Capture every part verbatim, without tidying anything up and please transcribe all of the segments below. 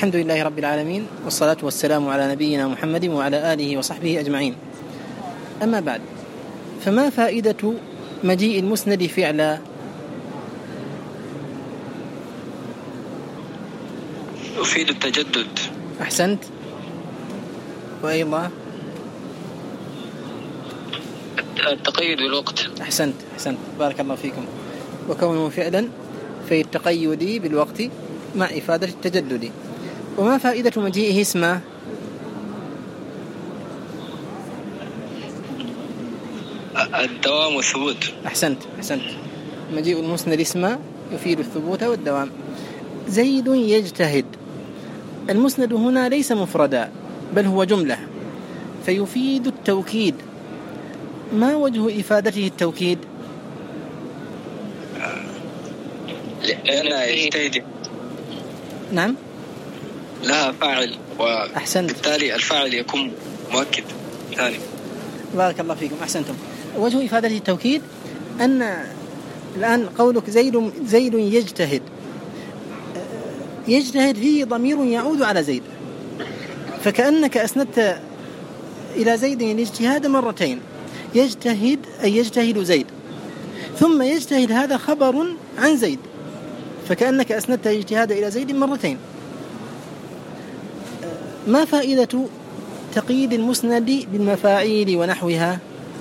الحمد لله رب العالمين، والصلاة والسلام على نبينا محمد وعلى آله وصحبه أجمعين. أما بعد، فما فائدة مجيء المسند فعلا؟ يفيد التجدد. أحسنت. وأيضا التقيد بالوقت. أحسنت أحسنت بارك الله فيكم. وكونه فعلا في التقيد بالوقت مع إفادة التجدد. وما فائدة مجيئه اسمه؟ الدوام والثبوت. أحسنت أحسنت مجيء المسند اسمه يفيد الثبوت والدوام. زيد يجتهد. المسند هنا ليس مفردا بل هو جملة فيفيد التوكيد. ما وجه إفادته التوكيد؟ لأن يجتهد نعم لها فاعل، وبالتالي الفاعل يكون مؤكد ثاني. بارك الله فيكم. أحسنتم. وجه إفادته التوكيد أن الآن قولك زيد زيد يجتهد، يجتهد فيه ضمير يعود على زيد، فكأنك أسندت إلى زيد الاجتهاد مرتين. يجتهد أي يجتهد زيد، ثم يجتهد هذا خبر عن زيد، فكأنك أسندت الاجتهاد إلى زيد مرتين. ما فائدة تقييد المسند بالمفاعيل ونحوها؟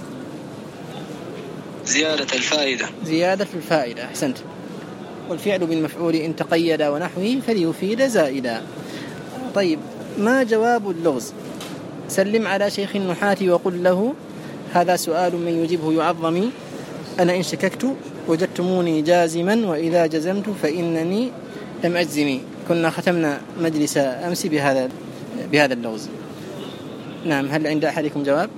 زيادة الفائدة. زيادة الفائدة. أحسنت. والفعل بالمفعول إن تقيد ونحوه فليفيد زائدا. طيب، ما جواب اللغز؟ سلم على شيخ النحاة وقل له هذا سؤال من يجيبه يعظمي. أنا إن شككت وجدتموني جازما، وإذا جزمت فإنني لم أجزمي. كنا ختمنا مجلس أمس بهذا بهذا اللغز. نعم، هل عند أحدكم جواب؟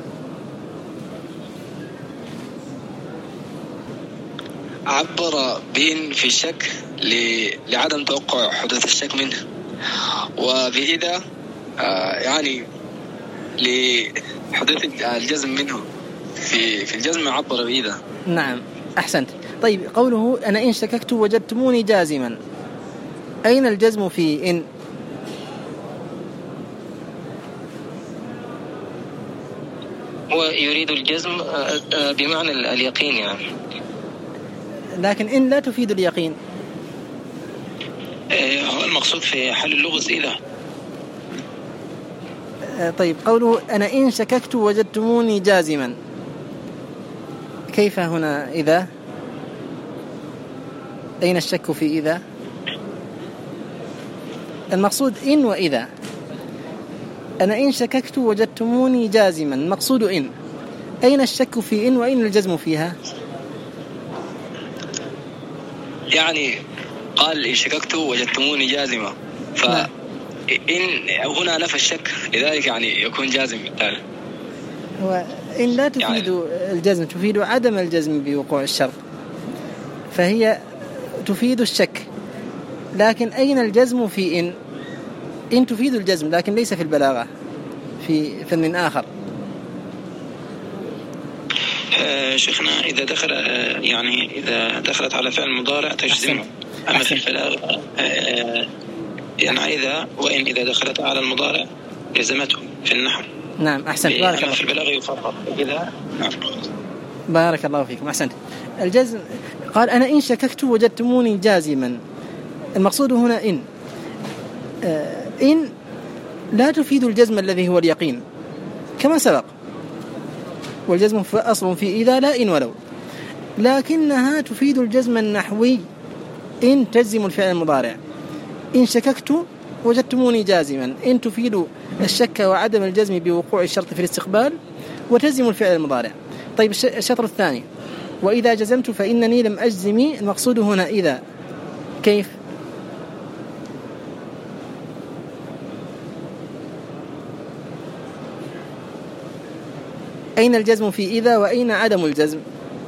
عبر بإن في الشك لعدم توقع حدوث الشك منه، وبإذا آه يعني لحدوث الجزم منه. في في الجزم عبر بإذا. نعم أحسنت. طيب، قوله أنا إن شككت وجدتموني جازما، أين الجزم في إن؟ هو يريد الجزم بمعنى اليقين يعني، لكن إن لا تفيد اليقين. هو المقصود في حل اللغز إذا. طيب، قوله أنا إن شككت وجدتموني جازما، كيف هنا إذا؟ أين الشك في إذا؟ المقصود إن وإذا. أنا إن شككت وجدتموني جازما، المقصود إن. أين الشك في إن وأين الجزم فيها؟ يعني قال إن شككت وجدتموني جازما، فإن هنا نفى الشك، لذلك يعني يكون جازم بالتالي. هو إن لا تفيد يعني الجزم، تفيد عدم الجزم بوقوع الشرط، فهي تفيد الشك. لكن أين الجزم في إن؟ إن تفيد الجزم لكن ليس في البلاغة، في فن آخر. آه شيخنا إذا دخل آه يعني إذا دخلت على فعل مضارع تجزمه، أما في البلاغة آه يعني إذا وإن إذا دخلت على المضارع جزمته في النحو. نعم أحسنت. بارك الله. في البلاغة يفرق إذا. نعم. بارك الله فيكم. أحسنت. الجزم قال أنا إن شككت وجدتموني جازما، المقصود هنا إن. آه إن لا تفيد الجزم الذي هو اليقين كما سبق، والجزم أصل في إذا لا إن ولو، لكنها تفيد الجزم النحوي. إن تجزم الفعل المضارع. إن شككت وجدتموني جازما، إن تفيد الشك وعدم الجزم بوقوع الشرط في الاستقبال، وتجزم الفعل المضارع. طيب، الشطر الثاني وإذا جزمت فإنني لم أجزمي، المقصود هنا إذا. كيف؟ أين الجزم في إذا وأين عدم الجزم؟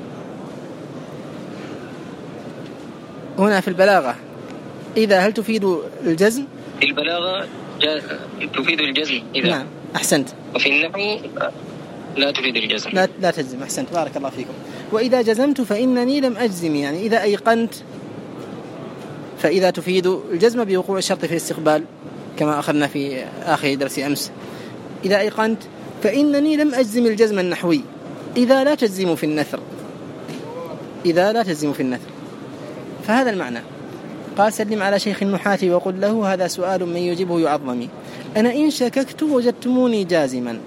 هنا في البلاغة إذا هل تفيد الجزم؟ البلاغة تفيد الجزم إذا. نعم أحسنت. وفي النحو لا تفيد الجزم. لا, لا تجزم. أحسنت بارك الله فيكم. وإذا جزمت فإنني لم أجزم، يعني إذا أيقنت فإذا تفيد الجزم بوقوع الشرط في الاستقبال كما أخذنا في آخر درس أمس. إذا أيقنت فإنني لم أجزم الجزم النحوي إذا لا تجزم في النثر، إذا لا تجزم في النثر. فهذا المعنى. قال سلم على شيخ النحاة وقل له هذا سؤال من يجيبه يعظمي، أنا إن شككت وجدتموني جازما.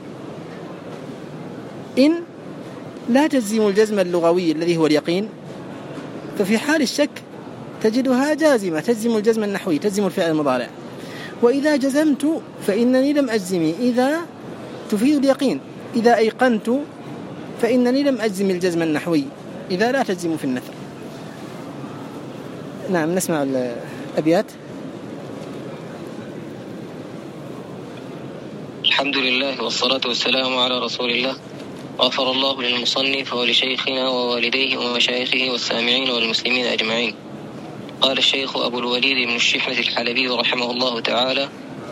إن لا تجزم الجزم اللغوي الذي هو اليقين، ففي حال الشك تجدها جازمة تجزم الجزم النحوي، تجزم الفعل المضارع. وإذا جزمت فإنني لم أجزم إذا تفيد اليقين، إذا أيقنت فإنني لم أجزم الجزم النحوي إذا لا تجزم في النثر. نعم، نسمع الأبيات. الحمد لله والصلاة والسلام على رسول الله، غفر الله للمصنف ولشيخنا ووالديه ومشايخه والسامعين والمسلمين أجمعين. قال الشيخ أبو الوليد بن الشحمة الحلبي رحمه الله تعالى: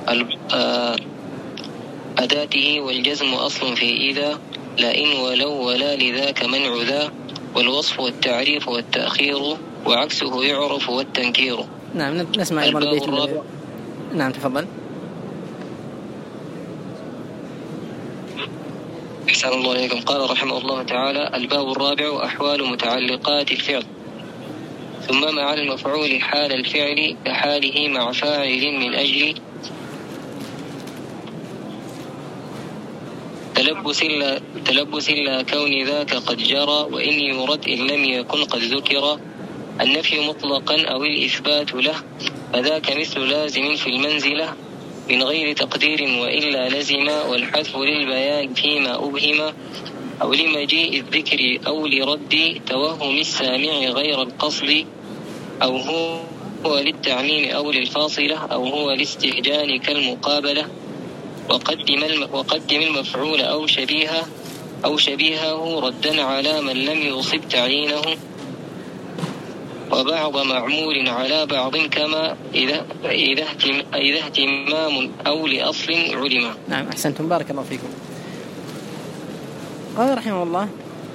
أداته والجزم أصل في إذا، لا إن ولو ولا لذاك منع ذا، والوصف والتعريف والتأخير وعكسه يعرف والتنكير. نعم، نسمع أيضا البيت الرابع. نعم تفضل. أحسن الله إليكم. قال رحمه الله تعالى: الباب الرابع أحوال متعلقات الفعل. ثم مع المفعول حال الفعل كحاله مع فاعل من أجل تلبس لا, تلبس لا كون ذاك قد جرى، وإن يرد إن لم يكن قد ذكر، النفي مطلقا أو الإثبات له، فذاك مثل لازم في المنزلة من غير تقدير وإلا لزم، والحذف للبيان فيما أبهم أو لمجيء الذكر أو لرد توهم السامع غير القصد، أو هو للتعميم أو للفاصلة، أو هو لاستهجان كالمقابلة، وقدم وقدم المفعول أو شبيهه أو شبيهه ردا على من لم يصب تعيينه، وبعض معمول على بعض كما إذا إذا إذا اهتمام أو لأصل علم. نعم أحسنتم، بارك الله فيكم. قال رحمه الله: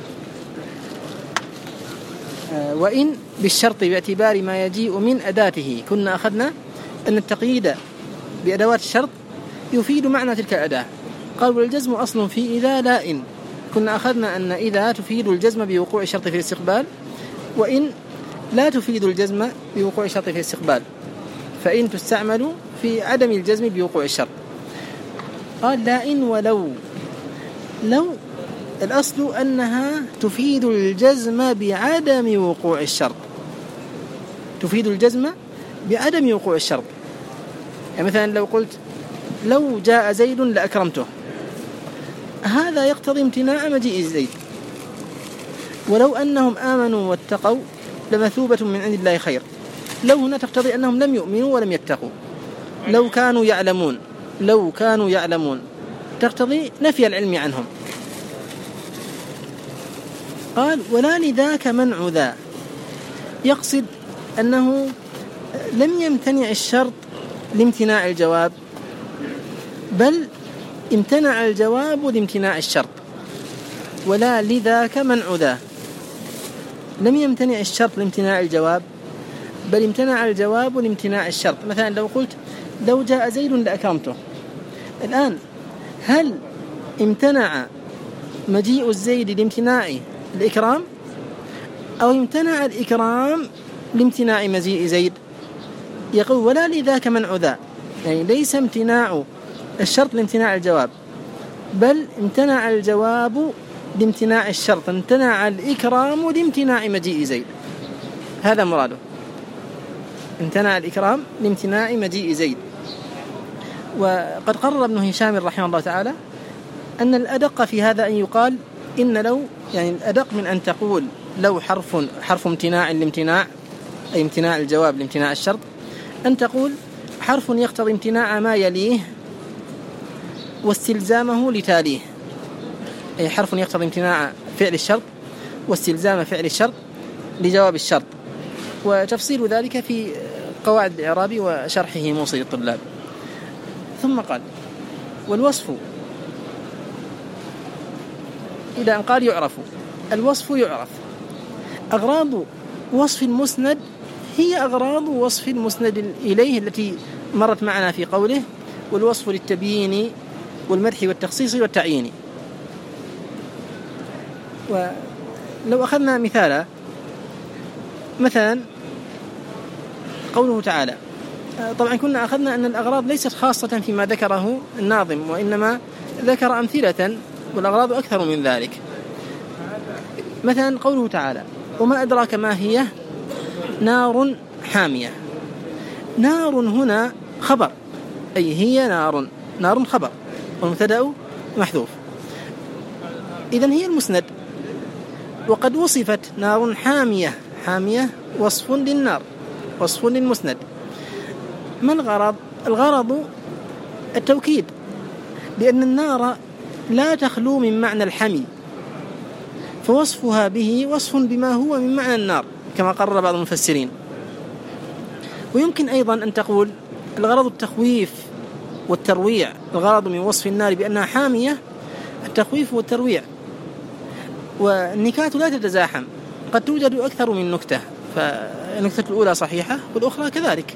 آه وإن بالشرط باعتبار ما يجيء من أداته. كنا أخذنا أن التقييد بأدوات الشرط يفيد معنى تلك الأداة. قال والجزم أصل في إذا لا إن. كنا أخذنا أن إذا تفيد الجزم بوقوع الشرط في الاستقبال، وإن لا تفيد الجزم بوقوع الشرط في الاستقبال، فإن تستعمل في عدم الجزم بوقوع الشرط. قال لا إن ولو. لو الأصل أنها تفيد الجزم بعدم وقوع الشرط، تفيد الجزم بعدم وقوع الشرط. يعني مثلا لو قلت لو جاء زيد لأكرمته، هذا يقتضي امتناع مجيء زيد. ولو أنهم آمنوا واتقوا لمثوبة من عند الله خير. لو هنا تقتضي أنهم لم يؤمنوا ولم يتقوا. لو كانوا يعلمون، لو كانوا يعلمون تقتضي نفي العلم عنهم. قال ولا لذاك منع ذا، يقصد أنه لم يمتنع الشرط لامتناع الجواب، بل امتنع الجواب لامتناع الشرط. ولا لذاك منع ذا، لم يمتنع الشرط لامتناع الجواب، بل امتنع الجواب لامتناع الشرط. مثلا لو قلت لو جاء زيد لأكرمته، الآن هل امتنع مجيء الزيد لامتناع الإكرام، أو امتنع الإكرام لامتناع مجيء زيد؟ يقول ولا لذاك منع ذا، يعني ليس امتناع الشرط لامتناع الجواب، بل امتنع الجواب لامتناع الشرط، امتنع الإكرام لامتناع مجيء زيد. هذا مراده، امتنع الإكرام لامتناع مجيء زيد. وقد قرر ابن هشام رحمه الله تعالى أن الأدق في هذا أن يقال إن لو، يعني الأدق من أن تقول لو حرف حرف امتناع لامتناع، أي امتناع الجواب لامتناع الشرط، أن تقول حرف يقتضي امتناع ما يليه واستلزامه لتاليه، أي حرف يقتضي امتناع فعل الشرط واستلزام فعل الشرط لجواب الشرط. وتفصيل ذلك في قواعد الإعراب وشرحه موصي الطلاب. ثم قال والوصف، إلى أن قال يعرف. الوصف يعرف. أغراض وصف المسند هي أغراض وصف المسند إليه التي مرت معنا في قوله والوصف للتبيين والمدح والتخصيص والتعيين. ولو أخذنا مثالا، مثلا قوله تعالى، طبعا كنا أخذنا أن الأغراض ليست خاصة فيما ذكره الناظم، وإنما ذكر أمثلة والأغراض أكثر من ذلك. مثلا قوله تعالى وما أدراك ما هي نار حامية. نار هنا خبر، أي هي نار، نار خبر والمبتدأ محذوف، إذن هي المسند. وقد وصفت نار حامية، حامية وصف للنار، وصف للمسند. ما الغرض؟ الغرض التوكيد، لأن النار لا تخلو من معنى الحمي، فوصفها به وصف بما هو من معنى النار كما قرر بعض المفسرين. ويمكن أيضا أن تقول الغرض التخويف والترويع. الغرض من وصف النار بأنها حامية التخويف والترويع، والنكات لا تتزاحم، قد توجد أكثر من نكتة، فالنكتة الأولى صحيحة والأخرى كذلك.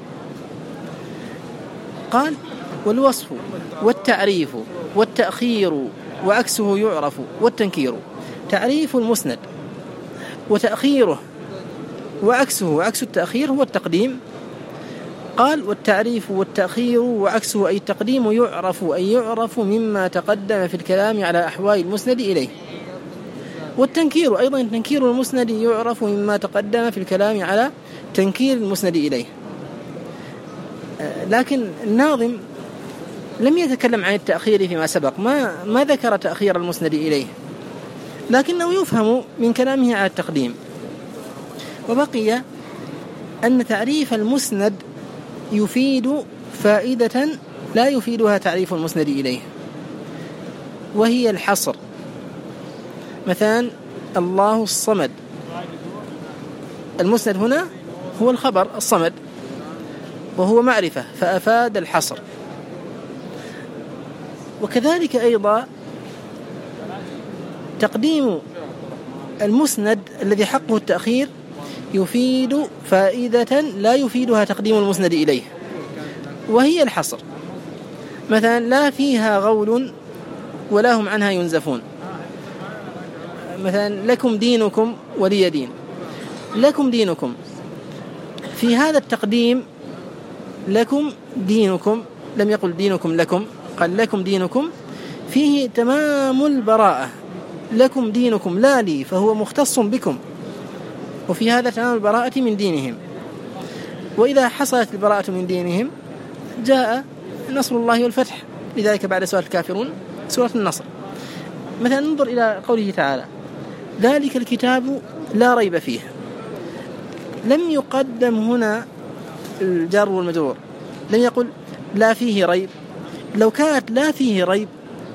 قال والوصف والتعريف والتأخير وعكسه يعرف والتنكير. تعريف المسند وتأخيره وعكسه، عكس التأخير هو التقديم. قال والتعريف والتأخير وعكسه أي التقديم يعرف، أي يعرف مما تقدم في الكلام على أحوال المسند إليه. والتنكير أيضا، تنكير المسند يعرف مما تقدم في الكلام على تنكير المسند إليه. لكن الناظم لم يتكلم عن التأخير فيما سبق، ما ما ذكر تأخير المسند إليه، لكنه يفهم من كلامه على التقديم. وبقي أن تعريف المسند يفيد فائدة لا يفيدها تعريف المسند إليه، وهي الحصر. مثلا الله الصمد، المسند هنا هو الخبر الصمد وهو معرفة فأفاد الحصر. وكذلك أيضا تقديم المسند الذي حقه التأخير يفيد فائدة لا يفيدها تقديم المسند إليه، وهي الحصر. مثلا لا فيها غول ولا هم عنها ينزفون. مثلا لكم دينكم ولي دين. لكم دينكم، في هذا التقديم لكم دينكم، لم يقل دينكم لكم، قال لكم دينكم، فيه تمام البراءة. لكم دينكم لا لي، فهو مختص بكم، وفي هذا تمام البراءة من دينهم. وإذا حصلت البراءة من دينهم جاء نصر الله والفتح، لذلك بعد سورة الكافرون سورة النصر. مثلا ننظر إلى قوله تعالى ذلك الكتاب لا ريب فيه. لم يقدم هنا الجار والمجرور، لم يقل لا فيه ريب. لو كانت لا فيه ريب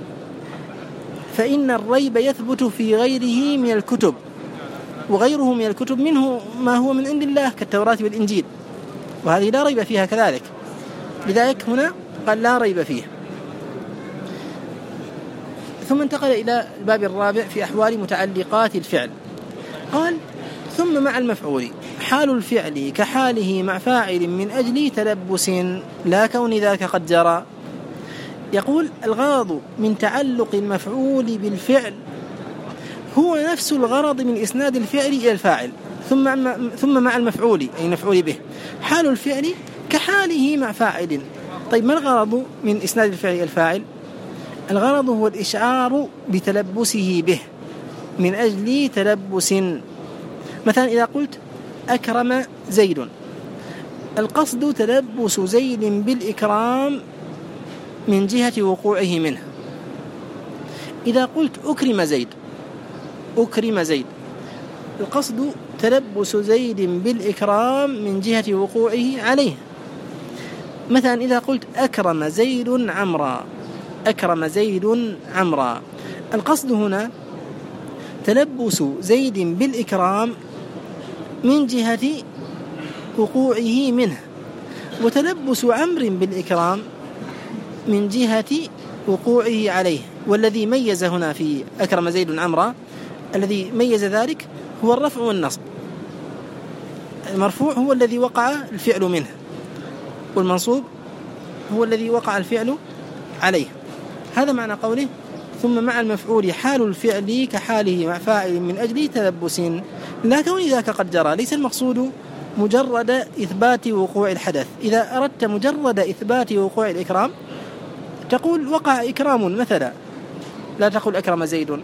فإن الريب يثبت في غيره من الكتب، وغيره من الكتب منه ما هو من عند الله كالتوراة والإنجيل، وهذه لا ريب فيها كذلك. لذلك هنا قال لا ريب فيه. ثم انتقل إلى الباب الرابع في أحوال متعلقات الفعل. قال ثم مع المفعول حال الفعل كحاله مع فاعل من أجل تلبس لا كون ذاك قد جرى. يقول الغرض من تعلق المفعول بالفعل هو نفس الغرض من إسناد الفعل إلى الفاعل، ثم ثم مع المفعول أي مفعول به. حال الفعل كحاله مع فاعل. طيب ما الغرض من إسناد الفعل إلى الفاعل؟ الغرض هو الإشعار بتلبسه به من أجل تلبس. مثلا إذا قلت أكرم زيد، القصد تلبس زيد بالإكرام من جهة وقوعه منه. إذا قلت أكرم زيد، أكرم زيد، القصد تلبس زيد بالإكرام من جهة وقوعه عليه. مثلا إذا قلت أكرم زيد عمرا، أكرم زيد عمرا، القصد هنا تلبس زيد بالإكرام من جهة وقوعه منه، وتلبس عمرو بالإكرام من جهة وقوعه عليه. والذي ميز هنا في أكرم زيد عمرا، الذي ميز ذلك هو الرفع والنصب. المرفوع هو الذي وقع الفعل منه، والمنصوب هو الذي وقع الفعل عليه. هذا معنى قوله ثم مع المفعول حال الفعل كحاله مع فاعل من أجل تلبس لا كون ذاك قد جرى. ليس المقصود مجرد إثبات وقوع الحدث. إذا أردت مجرد إثبات وقوع الإكرام تقول وقع إكرام مثلا، لا تقول أكرم زيد.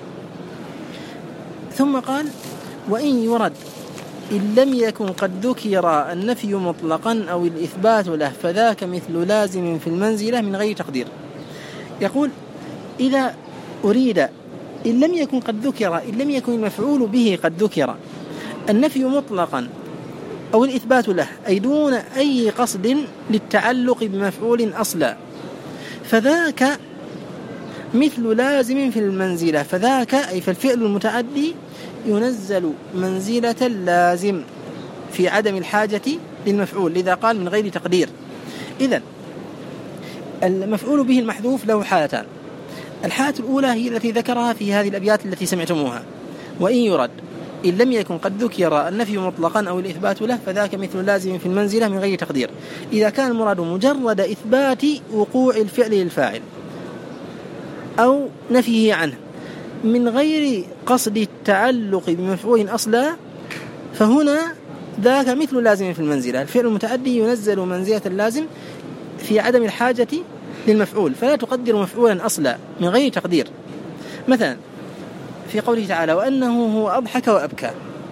ثم قال وإن يرد إن لم يكن قد ذكر النفي مطلقا أو الإثبات له فذاك مثل لازم في المنزلة من غير تقدير. يقول إذا أريد إن لم يكن قد ذكر، إن لم يكن المفعول به قد ذكر النفي مطلقا أو الإثبات له أي دون أي قصد للتعلق بمفعول أصلا، فذاك مثل لازم في المنزلة. فذاك أي فالفعل المتعدي ينزل منزلة اللازم في عدم الحاجة للمفعول، لذا قال من غير تقدير. إذن المفعول به المحذوف له حالتان. الحالة الأولى هي التي ذكرها في هذه الأبيات التي سمعتموها: وإن يرد إن لم يكن قد ذكر النفي مطلقا أو الإثبات له فذاك مثل لازم في المنزلة من غير تقدير. إذا كان المراد مجرد إثبات وقوع الفعل للفاعل أو نفيه عنه من غير قصد التعلق بمفعول أصلا، فهنا ذاك مثل لازم في المنزلة. الفعل المتعدي ينزل منزلة اللازم في عدم الحاجة للمفعول، فلا تقدر مفعولا أصلا من غير تقدير. مثلا في قوله تعالى وأنه هو أضحك وأبكى،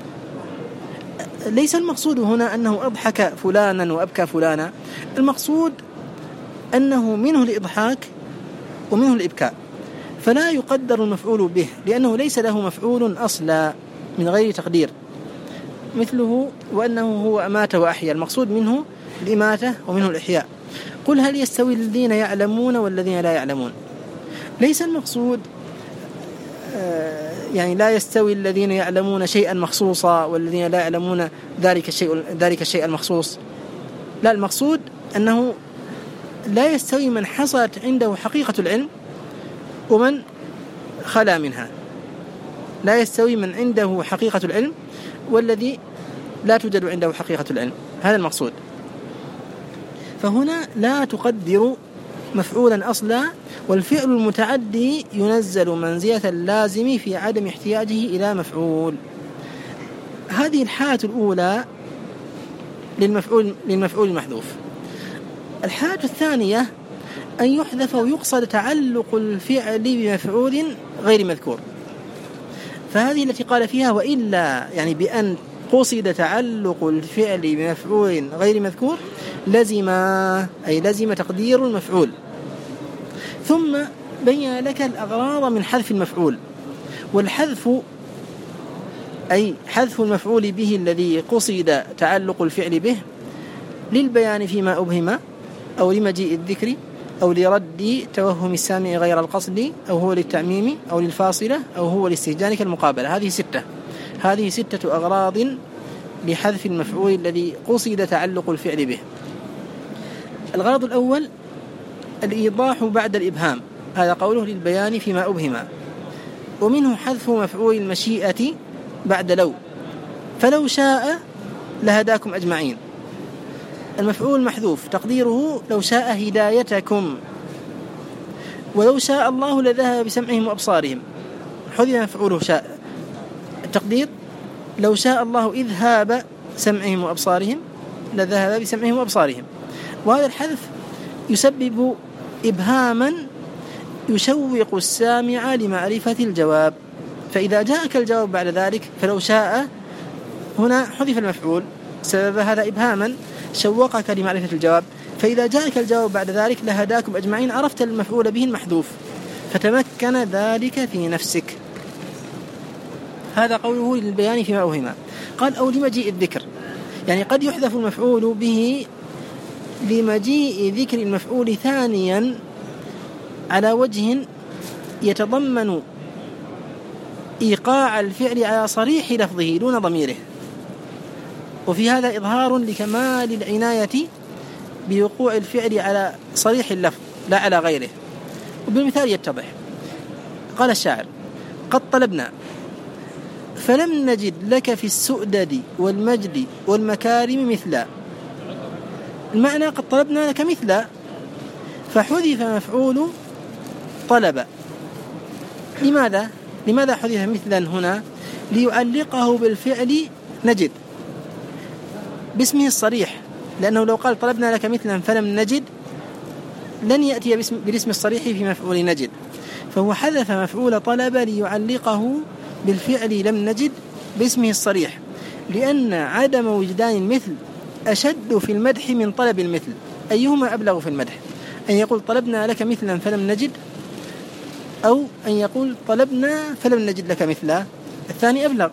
ليس المقصود هنا أنه أضحك فلانا وأبكى فلانا، المقصود أنه منه الإضحاك ومنه الإبكاء، فلا يقدر المفعول به لأنه ليس له مفعول أصلا من غير تقدير. مثله وأنه هو أمات وأحيا، المقصود منه الإماتة ومنه الإحياء. قل هل يستوي الذين يعلمون والذين لا يعلمون، ليس المقصود يعني لا يستوي الذين يعلمون شيئا مخصوصا والذين لا يعلمون ذلك الشيء ذلك الشيء المخصوص، لا، المقصود أنه لا يستوي من حصلت عنده حقيقة العلم ومن خلا منها، لا يستوي من عنده حقيقة العلم والذي لا توجد عنده حقيقة العلم، هذا المقصود. فهنا لا تقدر مفعولا أصلا، والفعل المتعدي ينزل منزلة اللازم في عدم احتياجه إلى مفعول. هذه الحالة الأولى للمفعول للمفعول المحذوف. الحالة الثانية أن يحذف ويقصد تعلق الفعل بمفعول غير مذكور، فهذه التي قال فيها وإلا يعني بأن قصد تعلق الفعل بمفعول غير مذكور لزم أي لزم تقدير المفعول. ثم بين لك الأغراض من حذف المفعول، والحذف أي حذف المفعول به الذي قصد تعلق الفعل به للبيان فيما أبهم أو لمجيء الذكر أو لرد توهم السامع غير القصد أو هو للتعميم أو للفاصلة أو هو لاستهجان كالمقابلة. هذه ستة هذه ستة أغراض لحذف المفعول الذي قصد تعلق الفعل به. الغرض الأول الإيضاح بعد الإبهام، هذا قوله للبيان فيما أبهم، ومنه حذف مفعول المشيئة بعد لو، فلو شاء لهداكم أجمعين. المفعول محذوف تقديره لو شاء هدايتكم، ولو شاء الله لذهب بسمعهم وأبصارهم، حذف مفعوله شاء. التقدير لو شاء الله إذهاب سمعهم وأبصارهم لذهب بسمعهم وأبصارهم. وهذا الحذف يسبب إبهاما يشوق السامع لمعرفة الجواب، فإذا جاءك الجواب بعد ذلك فلو شاء هنا حذف المفعول، سبب هذا إبهاما شوقك لمعرفة الجواب، فإذا جاءك الجواب بعد ذلك لهداكم أجمعين عرفت المفعول به المحذوف فتمكن ذلك في نفسك. هذا قوله للبيان فيما أوهم. قال أو لمجيء الذكر، يعني قد يحذف المفعول به لمجيء ذكر المفعول ثانيا على وجه يتضمن إيقاع الفعل على صريح لفظه دون ضميره، وفي هذا إظهار لكمال العناية بوقوع الفعل على صريح اللفظ لا على غيره. وبالمثال يتضح. قال الشاعر قد طلبنا فلم نجد لك في السؤدد والمجد والمكارم مثلا. المعنى قد طلبنا لك مثلا، فحذف مفعول طلب. لماذا؟ لماذا حذف مثلا هنا؟ ليعلقه بالفعل نجد باسمه الصريح، لأنه لو قال طلبنا لك مثلا فلم نجد لن يأتي بالاسم الصريح في مفعول نجد، فهو حذف مفعول طلب ليعلقه بالفعل لم نجد باسمه الصريح، لأن عدم وجدان المثل أشد في المدح من طلب المثل. أيهما أبلغ في المدح؟ أن يقول طلبنا لك مثلا فلم نجد، أو أن يقول طلبنا فلم نجد لك مثلا؟ الثاني أبلغ.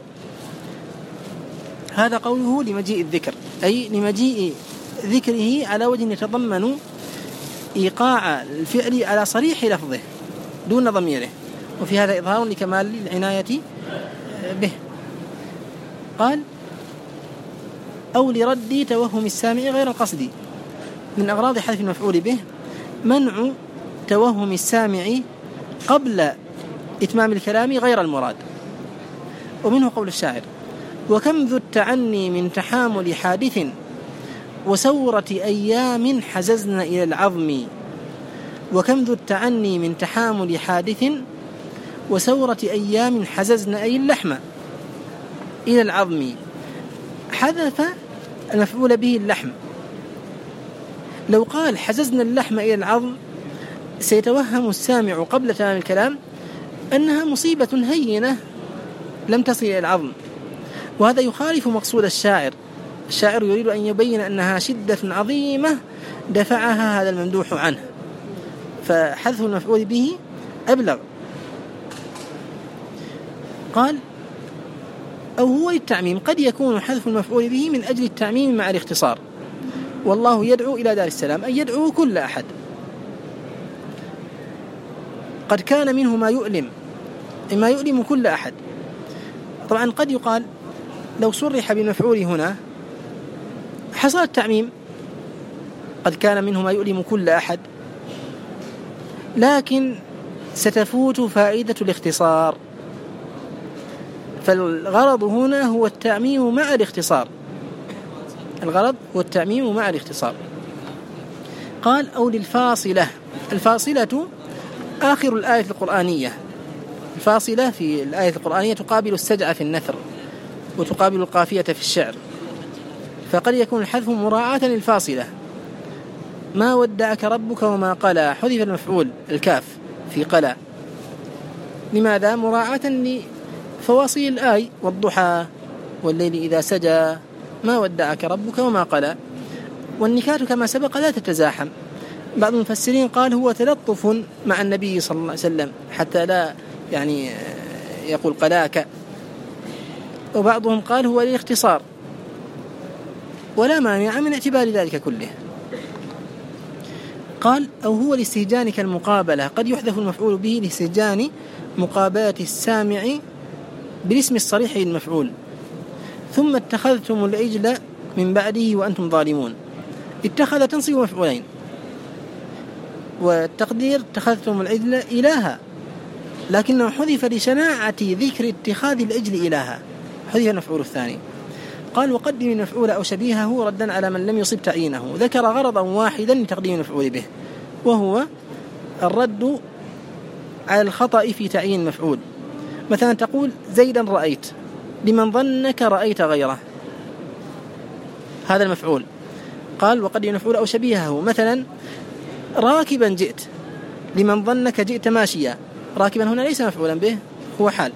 هذا قوله لمجيء الذكر، أي لمجيء ذكره على وجه يتضمن إيقاع الفعل على صريح لفظه دون ضميره، وفي هذا إظهار لكمال العناية به. قال أو لرد توهم السامع غير القصد. من أغراض حذف المفعول به منع توهم السامع قبل إتمام الكلام غير المراد. ومنه قول الشاعر: وكم ذو التعني من تحامل حادث وسورة أيام حززنا إلى العظم. وكم ذو التعني من تحامل حادث وسورة أيام حززنا أي اللحم إلى العظم. حذف المفعول به اللحم. لو قال حززنا اللحم إلى العظم سيتوهم السامع قبل تمام الكلام أنها مصيبة هينة لم تصل إلى العظم، وهذا يخالف مقصود الشاعر. الشاعر يريد أن يبين أنها شدة عظيمة دفعها هذا الممدوح عنه، فحذف المفعول به أبلغ. قال أو هو للتعميم، قد يكون حذف المفعول به من أجل التعميم مع الاختصار. والله يدعو إلى دار السلام، أي يدعو كل أحد. قد كان منه ما يؤلم، ما يؤلم كل أحد. طبعا قد يقال لو صرح بالمفعول هنا حصل التعميم، قد كان منه ما يؤلم كل أحد، لكن ستفوت فائدة الاختصار. فالغرض هنا هو التعميم مع الاختصار، الغرض هو التعميم مع الاختصار. قال أو للفاصلة. الفاصلة آخر الآية القرآنية. الفاصلة في الآية القرآنية تقابل السجع في النثر وتقابل القافية في الشعر، فقد يكون الحذف مراعاة للفاصلة. ما ودعك ربك وما قلى، حذف المفعول الكاف في قلى. لماذا؟ مراعاة لفواصل الآية: والضحى والليل إذا سجى، ما ودعك ربك وما قلى. والنكات كما سبق لا تتزاحم. بعض المفسرين قال هو تلطف مع النبي صلى الله عليه وسلم حتى لا يعني يقول قلاك، وبعضهم قال هو الاختصار، ولا مانع من اعتبار ذلك كله. قال أو هو لاستهجان كالمقابلة، قد يحذف المفعول به لاستهجان مقابلة السامع بالاسم الصريح للمفعول. ثم اتخذتم العجل من بعده وأنتم ظالمون. اتخذ تنصب مفعولين، والتقدير اتخذتم العجل إلها، لكنه حذف لشناعة ذكر اتخاذ العجل إلها، حذف المفعول الثاني. قال وقدم المفعول أو شبيهه ردا على من لم يصب تعيينه. ذكر غرضا واحدا لتقديم المفعول به، وهو الرد على الخطأ في تعيين المفعول. مثلا تقول زيدا رأيت لمن ظنك رأيت غيره، هذا المفعول. قال وقدم المفعول أو شبيهه، مثلا راكبا جئت لمن ظنك جئت ماشيا. راكبا هنا ليس مفعولا به، هو حال.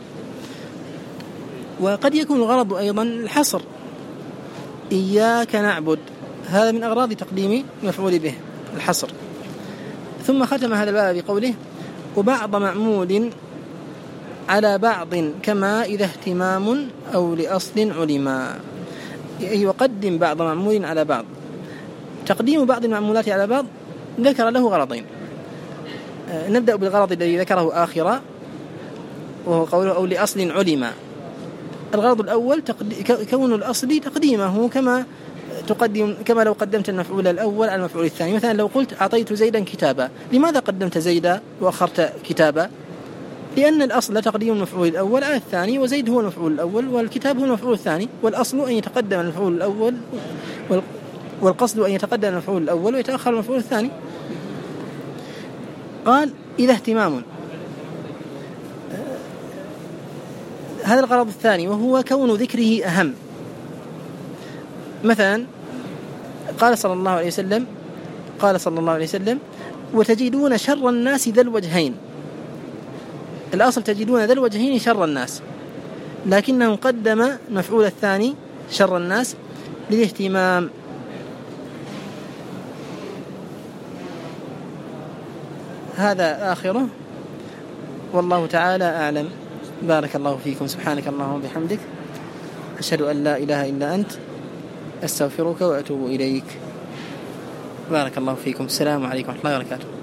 وقد يكون الغرض أيضا الحصر: إياك نعبد، هذا من أغراض تقديم مفعول به الحصر. ثم ختم هذا الباب بقوله وبعض معمول على بعض كما إذا اهتمام أو لأصل علما، أي يقدم بعض معمول على بعض. تقديم بعض المعمولات على بعض ذكر له غرضين. نبدأ بالغرض الذي ذكره آخرا، وهو قوله أو لأصل علما. الغرض الأول كون الأصل تقديمه كما تقدم كما لو قدمت المفعول الأول على المفعول الثاني. مثلا لو قلت أعطيت زيدا كتابا، لماذا قدمت زيدا وأخرت كتابا؟ لأن الأصل تقديم المفعول الأول على الثاني، وزيد هو المفعول الأول والكتاب هو المفعول الثاني، والأصل أن يتقدم المفعول الأول والقصد أن يتقدم المفعول الأول ويتأخر المفعول الثاني. قال إذا اهتمام، هذا الغرض الثاني وهو كون ذكره أهم. مثلا قال صلى الله عليه وسلم قال صلى الله عليه وسلم وتجدون شر الناس ذا الوجهين. الأصل تجدون ذا الوجهين شر الناس، لكنه قدم المفعول الثاني شر الناس للاهتمام. هذا آخره، والله تعالى أعلم. بارك الله فيكم. سبحانك اللهم وبحمدك، أشهد أن لا إله إلا أنت، أستغفرك وأتوب إليك. بارك الله فيكم. السلام عليكم ورحمة الله وبركاته.